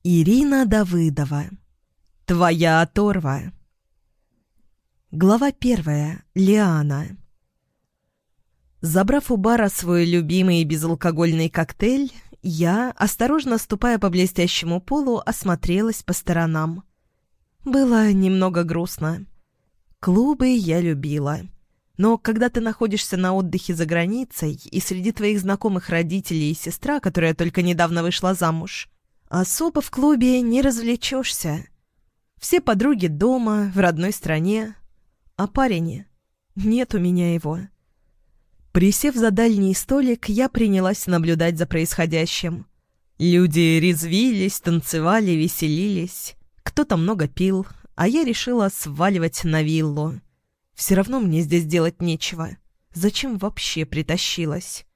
Ирина Давыдова. Твоя оторва. Глава 1. Лиана. Забрав у бара свой любимый безалкогольный коктейль, я, осторожно ступая по блестящему полу, осмотрелась по сторонам. Было немного грустно. Клубы я любила. Но когда ты находишься на отдыхе за границей, и среди твоих знакомых родителей и сестра, которая только недавно вышла замуж, особо в клубе не развлечешься. Все подруги дома, в родной стране. А парень? Нет у меня его. Присев за дальний столик, я принялась наблюдать за происходящим. Люди резвились, танцевали, веселились. Кто-то много пил, а я решила сваливать на виллу. Все равно мне здесь делать нечего. Зачем вообще притащилась?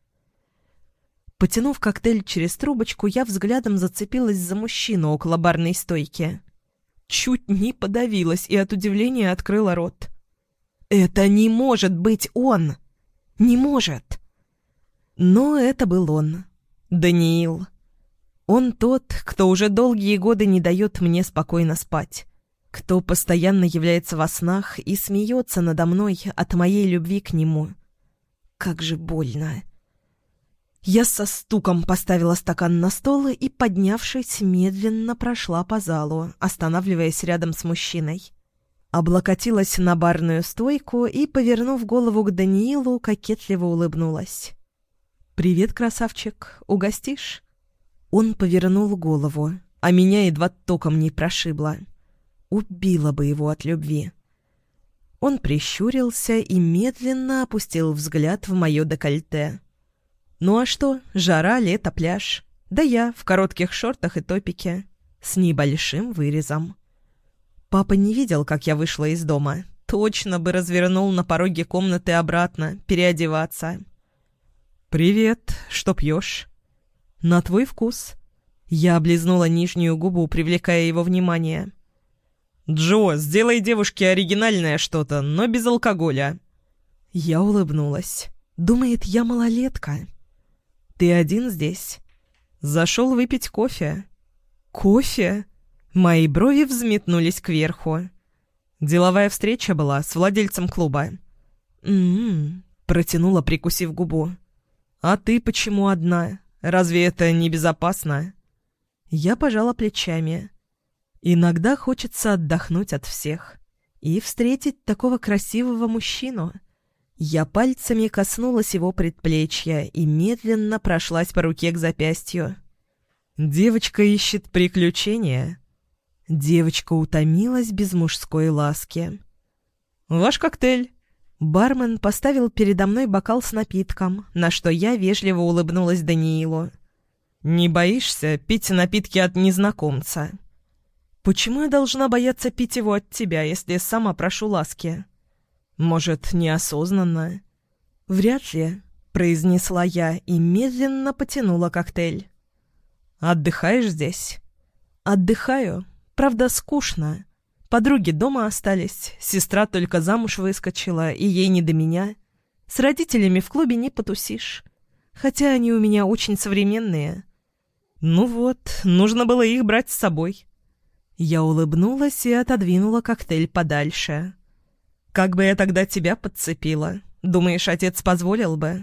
Потянув коктейль через трубочку, я взглядом зацепилась за мужчину около барной стойки. Чуть не подавилась и от удивления открыла рот. «Это не может быть он! Не может!» Но это был он. Даниил. Он тот, кто уже долгие годы не дает мне спокойно спать. Кто постоянно является во снах и смеется надо мной от моей любви к нему. Как же больно. Я со стуком поставила стакан на стол и, поднявшись, медленно прошла по залу, останавливаясь рядом с мужчиной. Облокотилась на барную стойку и, повернув голову к Даниилу, кокетливо улыбнулась. «Привет, красавчик, угостишь?» Он повернул голову, а меня едва током не прошибло. Убила бы его от любви. Он прищурился и медленно опустил взгляд в мое декольте. Ну а что, жара, лето, пляж. Да я в коротких шортах и топике, с небольшим вырезом. Папа не видел, как я вышла из дома. Точно бы развернул на пороге комнаты обратно, переодеваться. «Привет, что пьешь?» «На твой вкус». Я облизнула нижнюю губу, привлекая его внимание. «Джо, сделай девушке оригинальное что-то, но без алкоголя». Я улыбнулась. Думает, я малолетка. «Ты один здесь?» «Зашел выпить кофе». «Кофе?» Мои брови взметнулись кверху. «Деловая встреча была с владельцем клуба». Протянула, прикусив губу. «А ты почему одна? Разве это не безопасно?» Я пожала плечами. Иногда хочется отдохнуть от всех и встретить такого красивого мужчину. Я пальцами коснулась его предплечья и медленно прошлась по руке к запястью. «Девочка ищет приключения». Девочка утомилась без мужской ласки. «Ваш коктейль». Бармен поставил передо мной бокал с напитком, на что я вежливо улыбнулась Даниилу. «Не боишься пить напитки от незнакомца?» «Почему я должна бояться пить его от тебя, если сама прошу ласки?» «Может, неосознанно?» «Вряд ли», — произнесла я и медленно потянула коктейль. «Отдыхаешь здесь?» «Отдыхаю. Правда, скучно. Подруги дома остались, сестра только замуж выскочила, и ей не до меня. С родителями в клубе не потусишь. Хотя они у меня очень современные». «Ну вот, нужно было их брать с собой». Я улыбнулась и отодвинула коктейль подальше. «Как бы я тогда тебя подцепила? Думаешь, отец позволил бы?»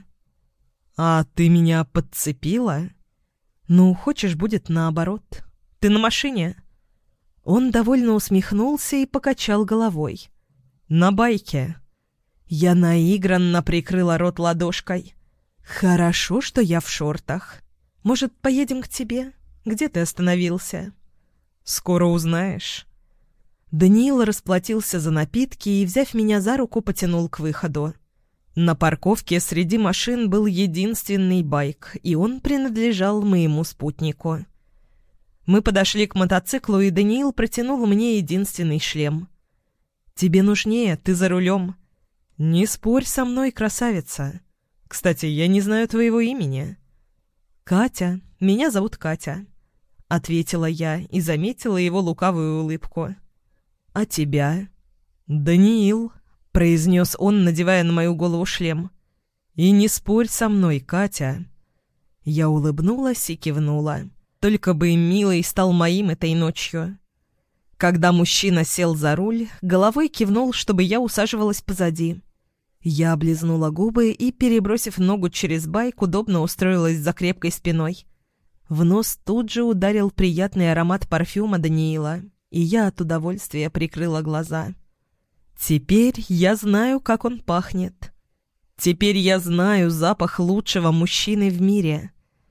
«А ты меня подцепила?» «Ну, хочешь, будет наоборот. Ты на машине?» Он довольно усмехнулся и покачал головой. «На байке». Я наигранно прикрыла рот ладошкой. «Хорошо, что я в шортах. Может, поедем к тебе? Где ты остановился?» «Скоро узнаешь». Даниил расплатился за напитки и, взяв меня за руку, потянул к выходу. На парковке среди машин был единственный байк, и он принадлежал моему спутнику. Мы подошли к мотоциклу, и Даниил протянул мне единственный шлем. «Тебе нужнее, ты за рулем». «Не спорь со мной, красавица. Кстати, я не знаю твоего имени». «Катя. Меня зовут Катя», — ответила я и заметила его лукавую улыбку. «А тебя?» «Даниил», — произнес он, надевая на мою голову шлем. «И не спорь со мной, Катя». Я улыбнулась и кивнула. Только бы милый стал моим этой ночью. Когда мужчина сел за руль, головой кивнул, чтобы я усаживалась позади. Я облизнула губы и, перебросив ногу через байк, удобно устроилась за крепкой спиной. В нос тут же ударил приятный аромат парфюма Даниила, и я от удовольствия прикрыла глаза. Теперь я знаю, как он пахнет. Теперь я знаю запах лучшего мужчины в мире.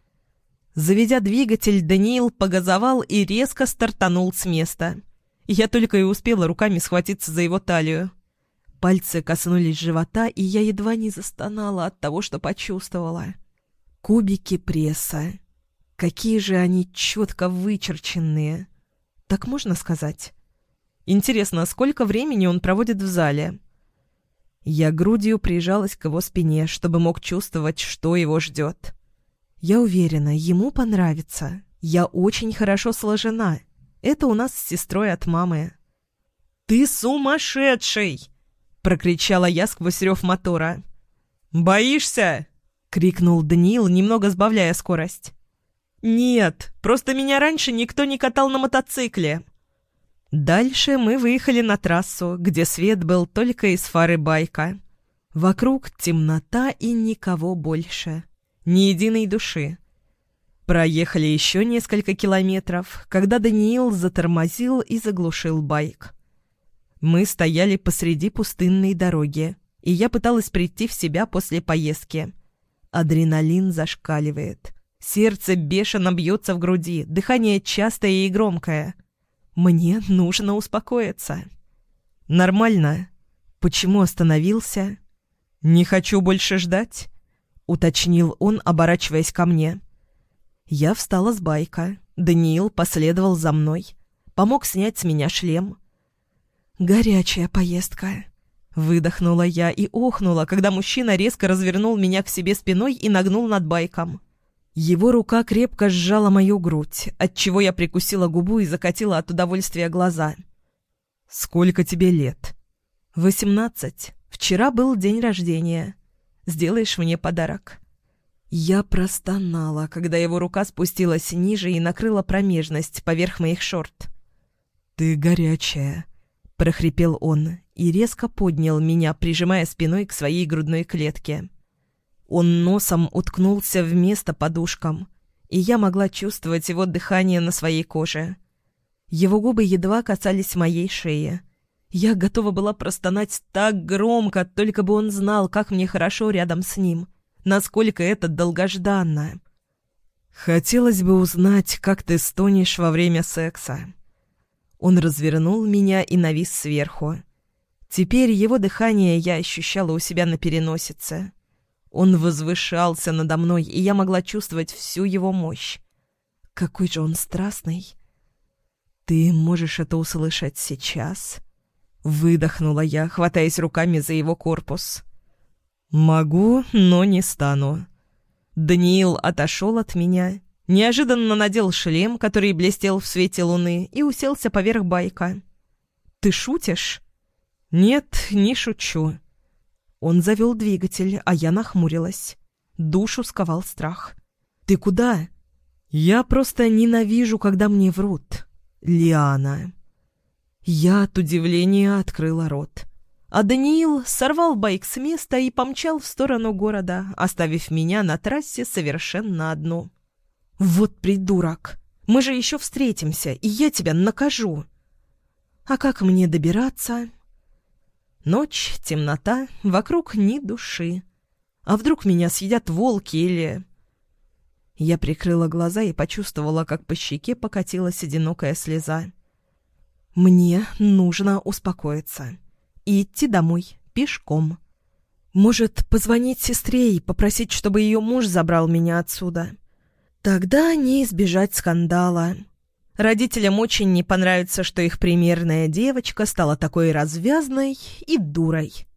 Заведя двигатель, Даниил погазовал и резко стартанул с места. Я только и успела руками схватиться за его талию. Пальцы коснулись живота, и я едва не застонала от того, что почувствовала. Кубики пресса. Какие же они четко вычерченные. Так можно сказать? Интересно, сколько времени он проводит в зале? Я грудью прижалась к его спине, чтобы мог чувствовать, что его ждет. Я уверена, ему понравится. Я очень хорошо сложена. Это у нас с сестрой от мамы. «Ты сумасшедший!» — прокричала я сквозь рев мотора. «Боишься?» — крикнул Даниил, немного сбавляя скорость. «Нет, просто меня раньше никто не катал на мотоцикле». Дальше мы выехали на трассу, где свет был только из фары байка. Вокруг темнота и никого больше. Ни единой души. Проехали еще несколько километров, когда Даниил затормозил и заглушил байк. Мы стояли посреди пустынной дороги, и я пыталась прийти в себя после поездки. Адреналин зашкаливает. Сердце бешено бьется в груди, дыхание частое и громкое. Мне нужно успокоиться. Нормально. Почему остановился? Не хочу больше ждать, уточнил он, оборачиваясь ко мне. Я встала с байка. Даниил последовал за мной. Помог снять с меня шлем. «Горячая поездка», — выдохнула я и охнула, когда мужчина резко развернул меня к себе спиной и нагнул над байком. Его рука крепко сжала мою грудь, отчего я прикусила губу и закатила от удовольствия глаза. «Сколько тебе лет?» 18. Вчера был день рождения. Сделаешь мне подарок?» Я простонала, когда его рука спустилась ниже и накрыла промежность поверх моих шорт. «Ты горячая», — прохрипел он и резко поднял меня, прижимая спиной к своей грудной клетке. Он носом уткнулся в место подушкам, и я могла чувствовать его дыхание на своей коже. Его губы едва касались моей шеи. Я готова была простонать так громко, только бы он знал, как мне хорошо рядом с ним, насколько это долгожданно. «Хотелось бы узнать, как ты стонешь во время секса». Он развернул меня и навис сверху. Теперь его дыхание я ощущала у себя на переносице. Он возвышался надо мной, и я могла чувствовать всю его мощь. Какой же он страстный. «Ты можешь это услышать сейчас?» Выдохнула я, хватаясь руками за его корпус. «Могу, но не стану». Даниил отошел от меня, неожиданно надел шлем, который блестел в свете луны, и уселся поверх байка. «Ты шутишь?» «Нет, не шучу». Он завел двигатель, а я нахмурилась. Душу сковал страх. «Ты куда?» «Я просто ненавижу, когда мне врут. Лиана». Я от удивления открыла рот. А Даниил сорвал байк с места и помчал в сторону города, оставив меня на трассе совершенно одну. «Вот придурок! Мы же еще встретимся, и я тебя накажу!» «А как мне добираться?» Ночь, темнота, вокруг ни души. А вдруг меня съедят волки или... Я прикрыла глаза и почувствовала, как по щеке покатилась одинокая слеза. Мне нужно успокоиться и идти домой пешком. Может, позвонить сестре и попросить, чтобы ее муж забрал меня отсюда? Тогда не избежать скандала. Родителям очень не понравится, что их примерная девочка стала такой развязной и дурой.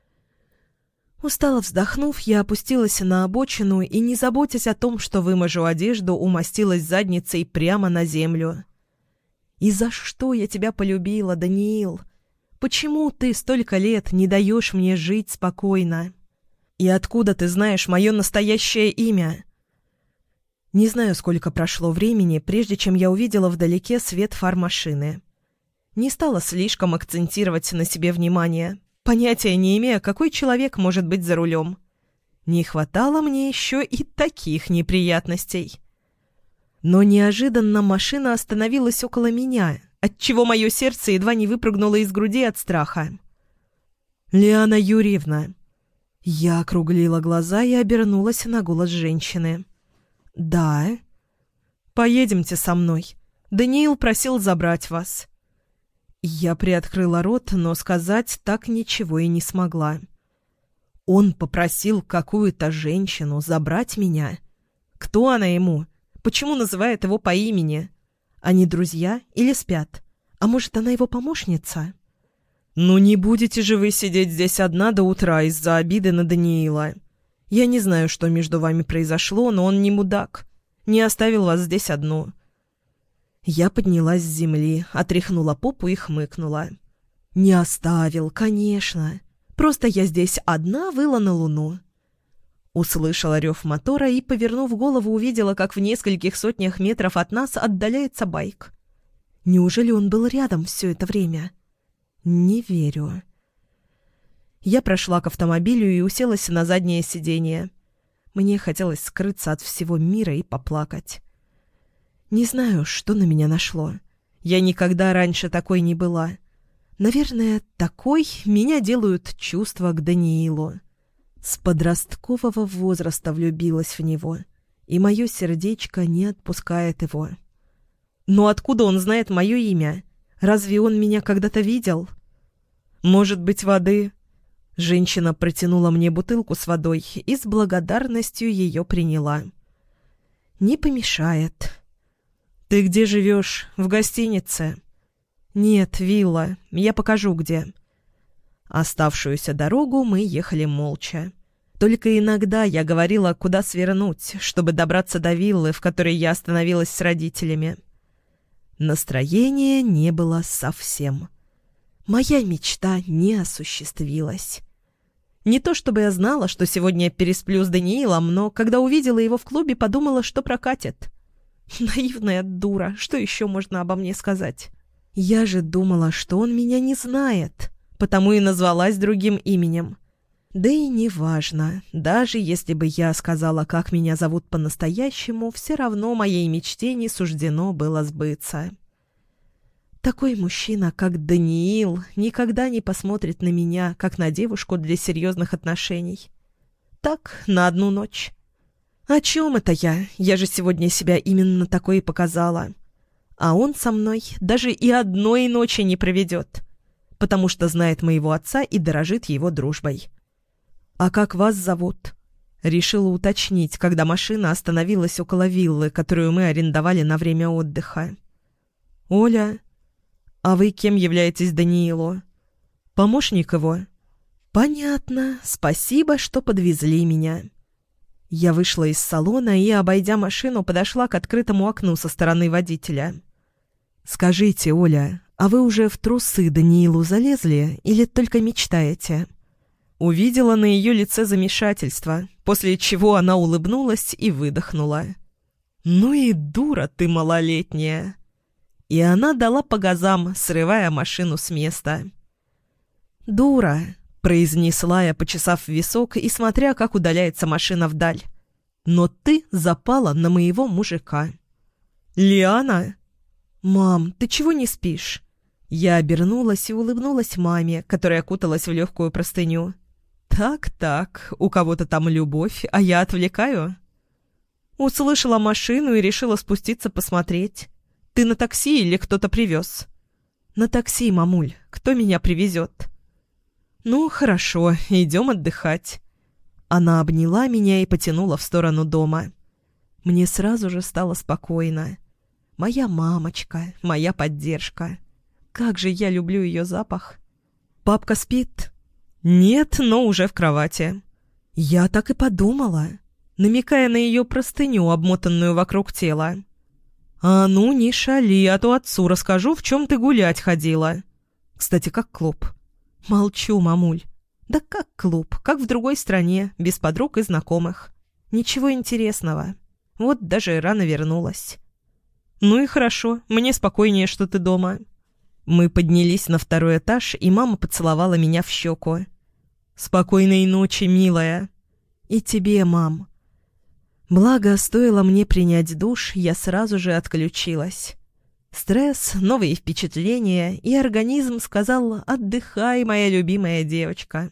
Устало вздохнув, я опустилась на обочину и, не заботясь о том, что выможу одежду, умостилась задницей прямо на землю. «И за что я тебя полюбила, Даниил? Почему ты столько лет не даешь мне жить спокойно? И откуда ты знаешь мое настоящее имя?» Не знаю, сколько прошло времени, прежде чем я увидела вдалеке свет фар машины. Не стала слишком акцентировать на себе внимание, понятия не имея, какой человек может быть за рулем. Не хватало мне еще и таких неприятностей. Но неожиданно машина остановилась около меня, отчего мое сердце едва не выпрыгнуло из груди от страха. «Лиана Юрьевна!» Я округлила глаза и обернулась на голос женщины. «Да?» «Поедемте со мной. Даниил просил забрать вас». Я приоткрыла рот, но сказать так ничего и не смогла. Он попросил какую-то женщину забрать меня. Кто она ему? Почему называет его по имени? Они друзья или спят? А может, она его помощница? «Ну не будете же вы сидеть здесь одна до утра из-за обиды на Даниила. Я не знаю, что между вами произошло, но он не мудак. Не оставил вас здесь одну». Я поднялась с земли, отряхнула попу и хмыкнула. «Не оставил, конечно. Просто я здесь одна выла на луну». Услышала рев мотора и, повернув голову, увидела, как в нескольких сотнях метров от нас отдаляется байк. Неужели он был рядом все это время? Не верю. Я прошла к автомобилю и уселась на заднее сиденье. Мне хотелось скрыться от всего мира и поплакать. Не знаю, что на меня нашло. Я никогда раньше такой не была. Наверное, такой меня делают чувства к Даниилу. С подросткового возраста влюбилась в него, и мое сердечко не отпускает его. Но откуда он знает мое имя? Разве он меня когда-то видел? Может быть, воды? Женщина протянула мне бутылку с водой и с благодарностью ее приняла. Не помешает. «Ты где живешь? В гостинице?» «Нет, вилла. Я покажу, где». Оставшуюся дорогу мы ехали молча. Только иногда я говорила, куда свернуть, чтобы добраться до виллы, в которой я остановилась с родителями. Настроения не было совсем. Моя мечта не осуществилась. Не то чтобы я знала, что сегодня пересплю с Даниилом, но когда увидела его в клубе, подумала, что прокатит. Наивная дура, что еще можно обо мне сказать? Я же думала, что он меня не знает, потому и назвалась другим именем. Да и неважно, даже если бы я сказала, как меня зовут по-настоящему, все равно моей мечте не суждено было сбыться. Такой мужчина, как Даниил, никогда не посмотрит на меня, как на девушку для серьезных отношений. Так, на одну ночь. О чем это я? Я же сегодня себя именно такой и показала. А он со мной даже и одной ночи не проведет, потому что знает моего отца и дорожит его дружбой. «А как вас зовут?» Решила уточнить, когда машина остановилась около виллы, которую мы арендовали на время отдыха. «Оля. А вы кем являетесь Даниилу?» «Помощник его». «Понятно. Спасибо, что подвезли меня». Я вышла из салона и, обойдя машину, подошла к открытому окну со стороны водителя. «Скажите, Оля, а вы уже в трусы Даниилу залезли или только мечтаете?» Увидела на ее лице замешательство, после чего она улыбнулась и выдохнула. «Ну и дура ты малолетняя!» И она дала по газам, срывая машину с места. «Дура!» — произнесла я, почесав висок и смотря, как удаляется машина вдаль. «Но ты запала на моего мужика». «Лиана?» «Мам, ты чего не спишь?» Я обернулась и улыбнулась маме, которая куталась в легкую простыню. «Так, у кого-то там любовь, а я отвлекаю?» Услышала машину и решила спуститься посмотреть. «Ты на такси или кто-то привез?» «На такси, мамуль. Кто меня привезет?» «Ну, хорошо, идем отдыхать». Она обняла меня и потянула в сторону дома. Мне сразу же стало спокойно. Моя мамочка, моя поддержка. Как же я люблю ее запах. «Папка спит?» «Нет, но уже в кровати». Я так и подумала, намекая на ее простыню, обмотанную вокруг тела. «А ну, не шали, а то отцу расскажу, в чем ты гулять ходила». «Кстати, как клуб?» «Молчу, мамуль». «Да как клуб, как в другой стране, без подруг и знакомых. Ничего интересного». Вот даже рано вернулась». «Ну и хорошо, мне спокойнее, что ты дома». Мы поднялись на второй этаж, и мама поцеловала меня в щеку. «Спокойной ночи, милая». «И тебе, мам». Благо, стоило мне принять душ, я сразу же отключилась. Стресс, новые впечатления, и организм сказал: «Отдыхай, моя любимая девочка».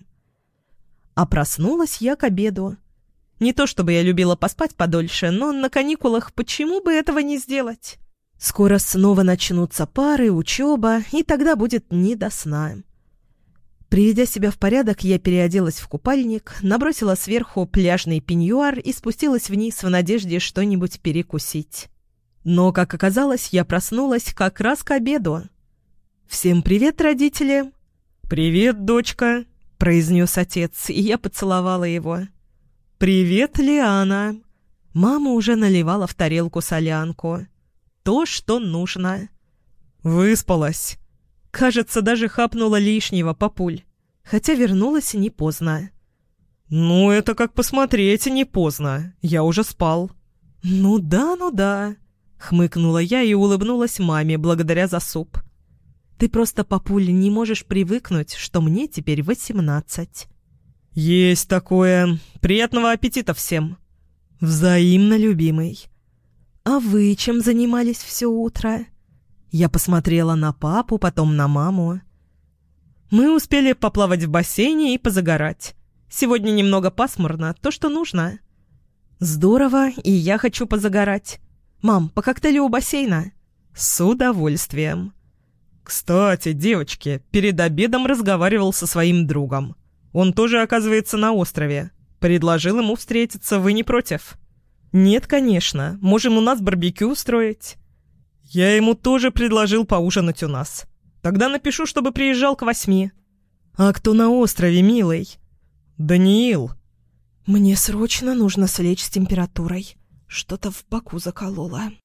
А проснулась я к обеду. Не то чтобы я любила поспать подольше, но на каникулах почему бы этого не сделать? Скоро снова начнутся пары, учеба, и тогда будет не до сна. Приведя себя в порядок, я переоделась в купальник, набросила сверху пляжный пеньюар и спустилась вниз в надежде что-нибудь перекусить. Но, как оказалось, я проснулась как раз к обеду. «Всем привет, родители!» «Привет, дочка!» — произнес отец, и я поцеловала его. «Привет, Лиана!» Мама уже наливала в тарелку солянку. То, что нужно. «Выспалась?» Кажется, даже хапнула лишнего, папуль. Хотя вернулась не поздно. «Ну, это как посмотреть, не поздно. Я уже спал». «Ну да», — хмыкнула я и улыбнулась маме благодаря за суп. «Ты просто, папуль, не можешь привыкнуть, что мне теперь 18». «Есть такое. Приятного аппетита всем». «Взаимно, любимый». «А вы чем занимались все утро?» Я посмотрела на папу, потом на маму. «Мы успели поплавать в бассейне и позагорать. Сегодня немного пасмурно, то, что нужно». «Здорово, и я хочу позагорать. Мам, по коктейлю у бассейна?» «С удовольствием». «Кстати, девочки, перед обедом разговаривал со своим другом. Он тоже, оказывается, на острове. Предложил ему встретиться, вы не против?» «Нет, конечно. Можем у нас барбекю устроить». «Я ему тоже предложил поужинать у нас. Тогда напишу, чтобы приезжал к 8. «А кто на острове, милый?» «Даниил». «Мне срочно нужно слечь с температурой. Что-то в боку закололо».